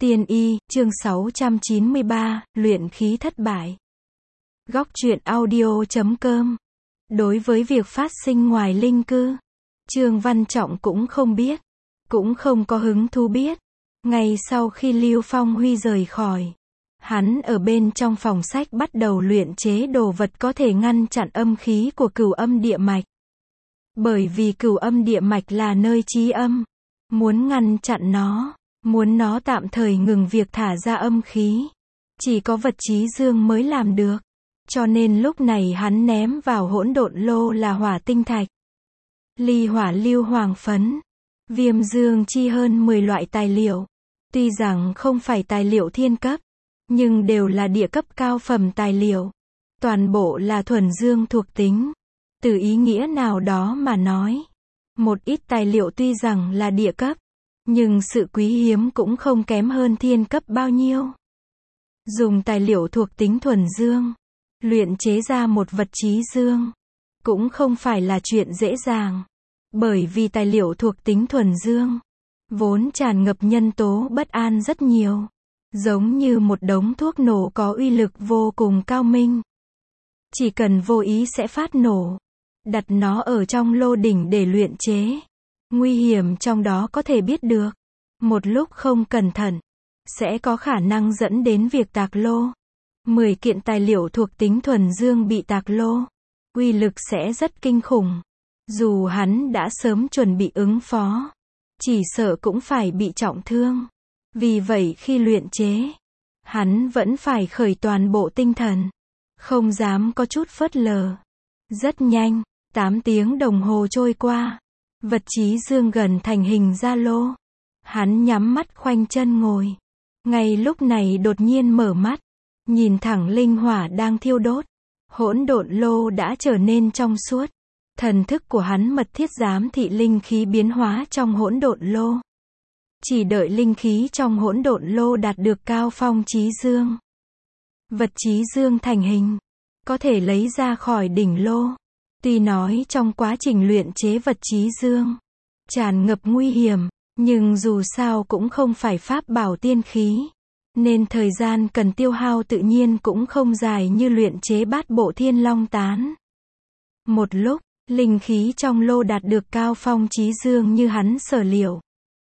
Tiên y, chương 693, luyện khí thất bại. Góc truyện audio.com. Đối với việc phát sinh ngoài linh cư, Trương Văn Trọng cũng không biết, cũng không có hứng thú biết. Ngay sau khi Lưu Phong Huy rời khỏi, hắn ở bên trong phòng sách bắt đầu luyện chế đồ vật có thể ngăn chặn âm khí của cửu âm địa mạch. Bởi vì cửu âm địa mạch là nơi chí âm, muốn ngăn chặn nó, muốn nó tạm thời ngừng việc thả ra âm khí, chỉ có vật chí dương mới làm được. Cho nên lúc này hắn ném vào hỗn độn lô là hỏa tinh thạch, ly hỏa lưu hoàng phấn, viêm dương chi hơn 10 loại tài liệu. Tuy rằng không phải tài liệu thiên cấp, nhưng đều là địa cấp cao phẩm tài liệu. Toàn bộ là thuần dương thuộc tính. Từ ý nghĩa nào đó mà nói, một ít tài liệu tuy rằng là địa cấp, nhưng sự quý hiếm cũng không kém hơn thiên cấp bao nhiêu. Dùng tài liệu thuộc tính thuần dương, luyện chế ra một vật chí dương, cũng không phải là chuyện dễ dàng. Bởi vì tài liệu thuộc tính thuần dương, vốn tràn ngập nhân tố bất an rất nhiều. Giống như một đống thuốc nổ có uy lực vô cùng cao minh. Chỉ cần vô ý sẽ phát nổ. Đặt nó ở trong lô đỉnh để luyện chế. Nguy hiểm trong đó có thể biết được. Một lúc không cẩn thận, sẽ có khả năng dẫn đến việc tạc lô. 10 kiện tài liệu thuộc tính thuần dương bị tạc lô, uy lực sẽ rất kinh khủng. Dù hắn đã sớm chuẩn bị ứng phó, chỉ sợ cũng phải bị trọng thương. Vì vậy khi luyện chế, hắn vẫn phải khởi toàn bộ tinh thần, không dám có chút phớt lờ. Rất nhanh, 8 tiếng đồng hồ trôi qua, vật chí dương gần thành hình ra lô. Hắn nhắm mắt khoanh chân ngồi. Ngay lúc này đột nhiên mở mắt, nhìn thẳng linh hỏa đang thiêu đốt. Hỗn độn lô đã trở nên trong suốt. Thần thức của hắn mật thiết giám thị linh khí biến hóa trong hỗn độn lô. Chỉ đợi linh khí trong hỗn độn lô đạt được cao phong chí dương. Vật chí dương thành hình, có thể lấy ra khỏi đỉnh lô. Tuy nói trong quá trình luyện chế vật chí dương, tràn ngập nguy hiểm, nhưng dù sao cũng không phải pháp bảo tiên khí. Nên thời gian cần tiêu hao tự nhiên cũng không dài như luyện chế bát bộ thiên long tán. Một lúc, linh khí trong lô đạt được cao phong chí dương như hắn sở liệu.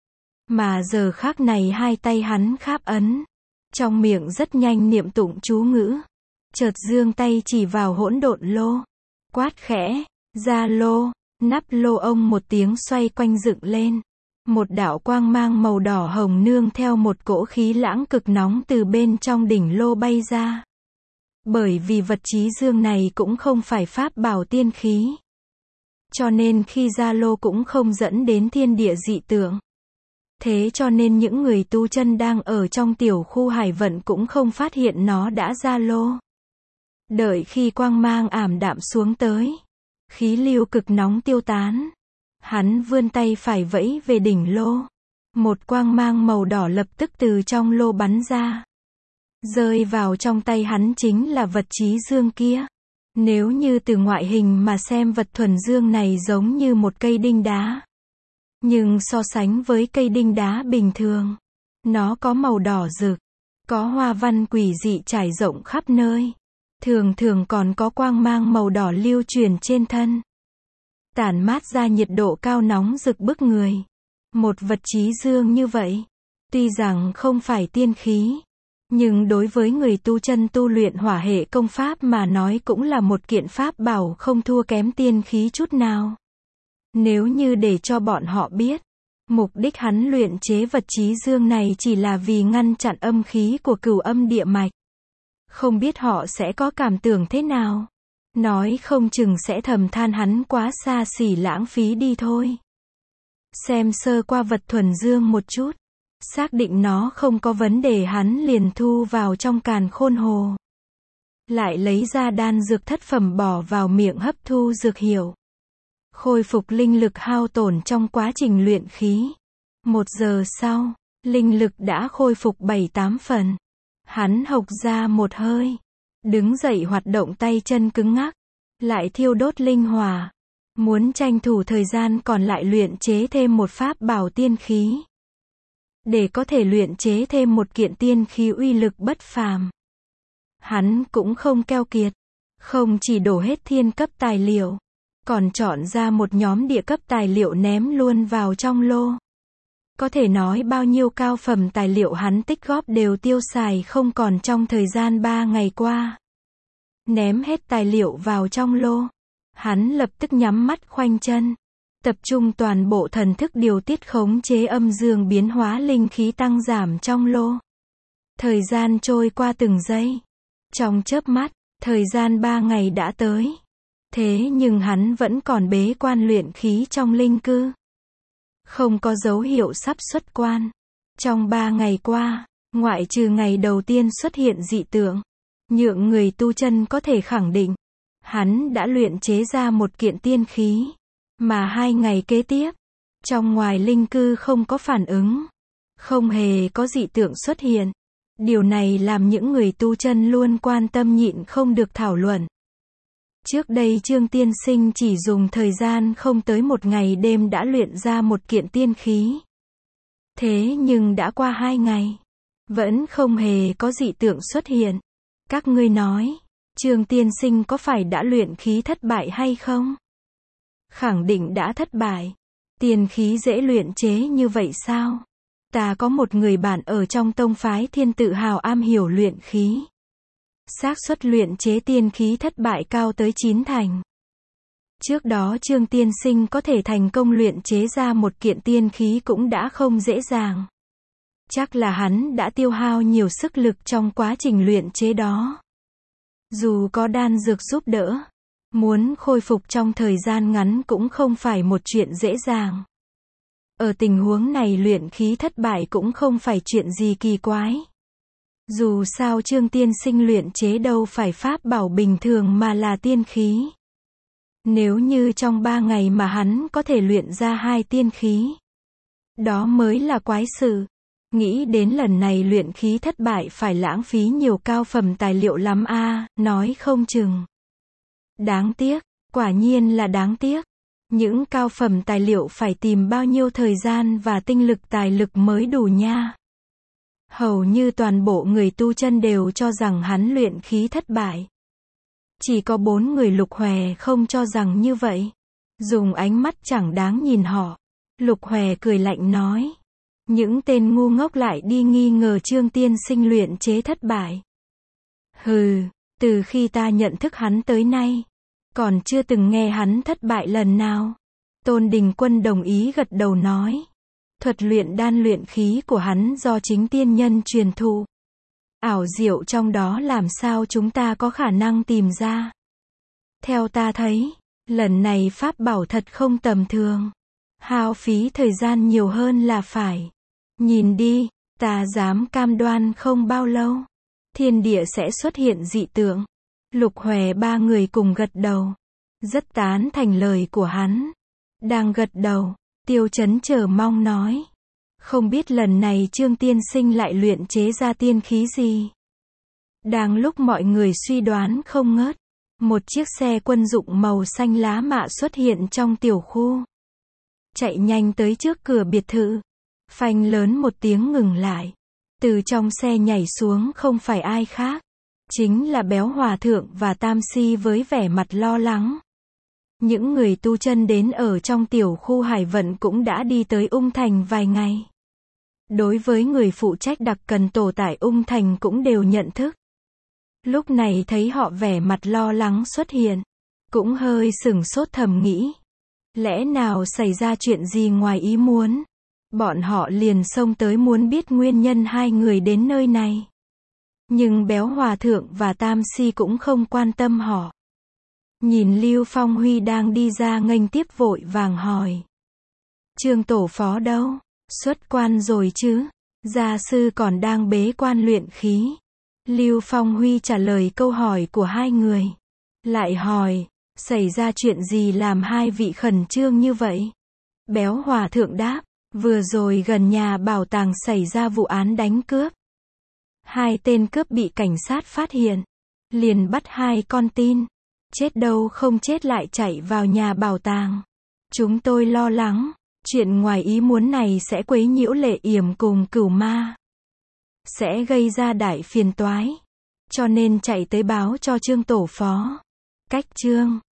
Mà giờ khắc này hai tay hắn kháp ấn, trong miệng rất nhanh niệm tụng chú ngữ. Chợt giương tay chỉ vào hỗn độn lô, quát khẽ, ra lô. Nắp lô ông một tiếng xoay quanh dựng lên. Một đạo quang mang màu đỏ hồng nương theo một cỗ khí lãng cực nóng từ bên trong đỉnh lô bay ra. Bởi vì vật chí dương này cũng không phải pháp bảo tiên khí, cho nên khi ra lô cũng không dẫn đến thiên địa dị tượng. Thế cho nên những người tu chân đang ở trong tiểu khu hải vận cũng không phát hiện nó đã ra lô. Đợi khi quang mang ảm đạm xuống tới, khí lưu cực nóng tiêu tán, hắn vươn tay phải vẫy về đỉnh lô. Một quang mang màu đỏ lập tức từ trong lô bắn ra. Rơi vào trong tay hắn chính là vật chí dương kia. Nếu như từ ngoại hình mà xem vật thuần dương này giống như một cây đinh đá. Nhưng so sánh với cây đinh đá bình thường, nó có màu đỏ rực, có hoa văn quỷ dị trải rộng khắp nơi. Thường thường còn có quang mang màu đỏ lưu truyền trên thân, tản mát ra nhiệt độ cao nóng rực bức người. Một vật chí dương như vậy, tuy rằng không phải tiên khí, nhưng đối với người tu chân tu luyện hỏa hệ công pháp mà nói cũng là một kiện pháp bảo không thua kém tiên khí chút nào. Nếu như để cho bọn họ biết, mục đích hắn luyện chế vật chí dương này chỉ là vì ngăn chặn âm khí của cửu âm địa mạch, không biết họ sẽ có cảm tưởng thế nào. Nói không chừng sẽ thầm than hắn quá xa xỉ lãng phí đi thôi. Xem sơ qua vật thuần dương một chút, xác định nó không có vấn đề hắn liền thu vào trong càn khôn hồ. Lại lấy ra đan dược thất phẩm bỏ vào miệng hấp thu dược hiệu. Khôi phục linh lực hao tổn trong quá trình luyện khí. 1 giờ sau, linh lực đã khôi phục 7-8 phần. Hắn hộc ra một hơi, đứng dậy hoạt động tay chân cứng ngắc, lại thiêu đốt linh hỏa. Muốn tranh thủ thời gian còn lại luyện chế thêm một pháp bảo tiên khí. để có thể luyện chế thêm một kiện tiên khí uy lực bất phàm. Hắn cũng không keo kiệt, không chỉ đổ hết thiên cấp tài liệu, còn chọn ra một nhóm địa cấp tài liệu ném luôn vào trong lô. Có thể nói bao nhiêu cao phẩm tài liệu hắn tích góp đều tiêu xài không còn trong thời gian 3 ngày qua. Ném hết tài liệu vào trong lô, hắn lập tức nhắm mắt khoanh chân, tập trung toàn bộ thần thức điều tiết khống chế âm dương biến hóa linh khí tăng giảm trong lô. Thời gian trôi qua từng giây. Trong chớp mắt, thời gian 3 ngày đã tới. Thế nhưng hắn vẫn còn bế quan luyện khí trong linh cư. Không có dấu hiệu sắp xuất quan. Trong 3 ngày qua, ngoại trừ ngày đầu tiên xuất hiện dị tượng, nhượng người tu chân có thể khẳng định, hắn đã luyện chế ra một kiện tiên khí. Mà 2 ngày kế tiếp, trong ngoài linh cư không có phản ứng, không hề có dị tượng xuất hiện. Điều này làm những người tu chân luôn quan tâm nhịn không được thảo luận. Trước đây Trương Tiên Sinh chỉ dùng thời gian không tới 1 ngày đêm đã luyện ra một kiện tiên khí. Thế nhưng đã qua 2 ngày, vẫn không hề có dị tượng xuất hiện. Các ngươi nói, Trương Tiên Sinh có phải đã luyện khí thất bại hay không? Khẳng định đã thất bại. Tiên khí dễ luyện chế như vậy sao? Ta có một người bạn ở trong tông phái Thiên Tự Hào am hiểu luyện khí. Xác suất luyện chế tiên khí thất bại cao tới 9 thành. Trước đó Trương Tiên Sinh có thể thành công luyện chế ra một kiện tiên khí cũng đã không dễ dàng. Chắc là hắn đã tiêu hao nhiều sức lực trong quá trình luyện chế đó. Dù có đan dược giúp đỡ, muốn khôi phục trong thời gian ngắn cũng không phải một chuyện dễ dàng. Ở tình huống này luyện khí thất bại cũng không phải chuyện gì kỳ quái. Dù sao Trương Tiên Sinh luyện chế đâu phải pháp bảo bình thường mà là tiên khí. Nếu như trong 3 ngày mà hắn có thể luyện ra 2 tiên khí, đó mới là quái sự. Nghĩ đến lần này luyện khí thất bại phải lãng phí nhiều cao phẩm tài liệu lắm a, nói không chừng. Đáng tiếc, quả nhiên là đáng tiếc. Những cao phẩm tài liệu phải tìm bao nhiêu thời gian và tinh lực tài lực mới đủ nha. Hầu như toàn bộ người tu chân đều cho rằng hắn luyện khí thất bại. Chỉ có 4 người Lục Hòe không cho rằng như vậy. Dùng ánh mắt chẳng đáng nhìn họ. Lục Hòe cười lạnh nói. Những tên ngu ngốc lại đi nghi ngờ Trương Tiên Sinh luyện chế thất bại. Hừ, từ khi ta nhận thức hắn tới nay, còn chưa từng nghe hắn thất bại lần nào. Tôn Đình Quân đồng ý gật đầu nói. Thuật luyện đan luyện khí của hắn do chính tiên nhân truyền thụ. Ảo diệu trong đó làm sao chúng ta có khả năng tìm ra. Theo ta thấy, lần này pháp bảo thật không tầm thường. Hao phí thời gian nhiều hơn là phải. Nhìn đi, ta dám cam đoan không bao lâu, thiên địa sẽ xuất hiện dị tượng. Lục Hòe 3 người cùng gật đầu. Rất tán thành lời của hắn. Đang gật đầu, Tiêu Chấn chờ mong nói. Không biết lần này Trương Tiên Sinh lại luyện chế ra tiên khí gì. Đang lúc mọi người suy đoán không ngớt, một chiếc xe quân dụng màu xanh lá mạ xuất hiện trong tiểu khu. Chạy nhanh tới trước cửa biệt thự. Phanh lớn một tiếng ngừng lại. Từ trong xe nhảy xuống không phải ai khác. Chính là Béo Hòa Thượng và Tam Si với vẻ mặt lo lắng. Những người tu chân đến ở trong tiểu khu Hải Vận cũng đã đi tới Ung Thành vài ngày. Đối với người phụ trách đặc cần tổ tại Ung Thành cũng đều nhận thức. Lúc này thấy họ vẻ mặt lo lắng xuất hiện, cũng hơi sửng sốt thầm nghĩ. Lẽ nào xảy ra chuyện gì ngoài ý muốn? Bọn họ liền xông tới muốn biết nguyên nhân 2 người đến nơi này. Nhưng Béo Hòa Thượng và Tam Si cũng không quan tâm họ. Nhìn Lưu Phong Huy đang đi ra nghênh tiếp vội vàng hỏi. Trương tổ phó đâu? Xuất quan rồi chứ? Gia sư còn đang bế quan luyện khí. Lưu Phong Huy trả lời câu hỏi của 2 người. Lại hỏi, xảy ra chuyện gì làm 2 vị khẩn trương như vậy? Béo Hòa Thượng đáp, vừa rồi gần nhà bảo tàng xảy ra vụ án đánh cướp. 2 tên cướp bị cảnh sát phát hiện. Liền bắt 2 con tin. Chết đâu không chết lại chạy vào nhà bảo tàng. Chúng tôi lo lắng. Chuyện ngoài ý muốn này sẽ quấy nhiễu Lệ Yểm cùng Cửu Ma, sẽ gây ra đại phiền toái. Cho nên chạy tới báo cho Trương tổ phó. Cách Trương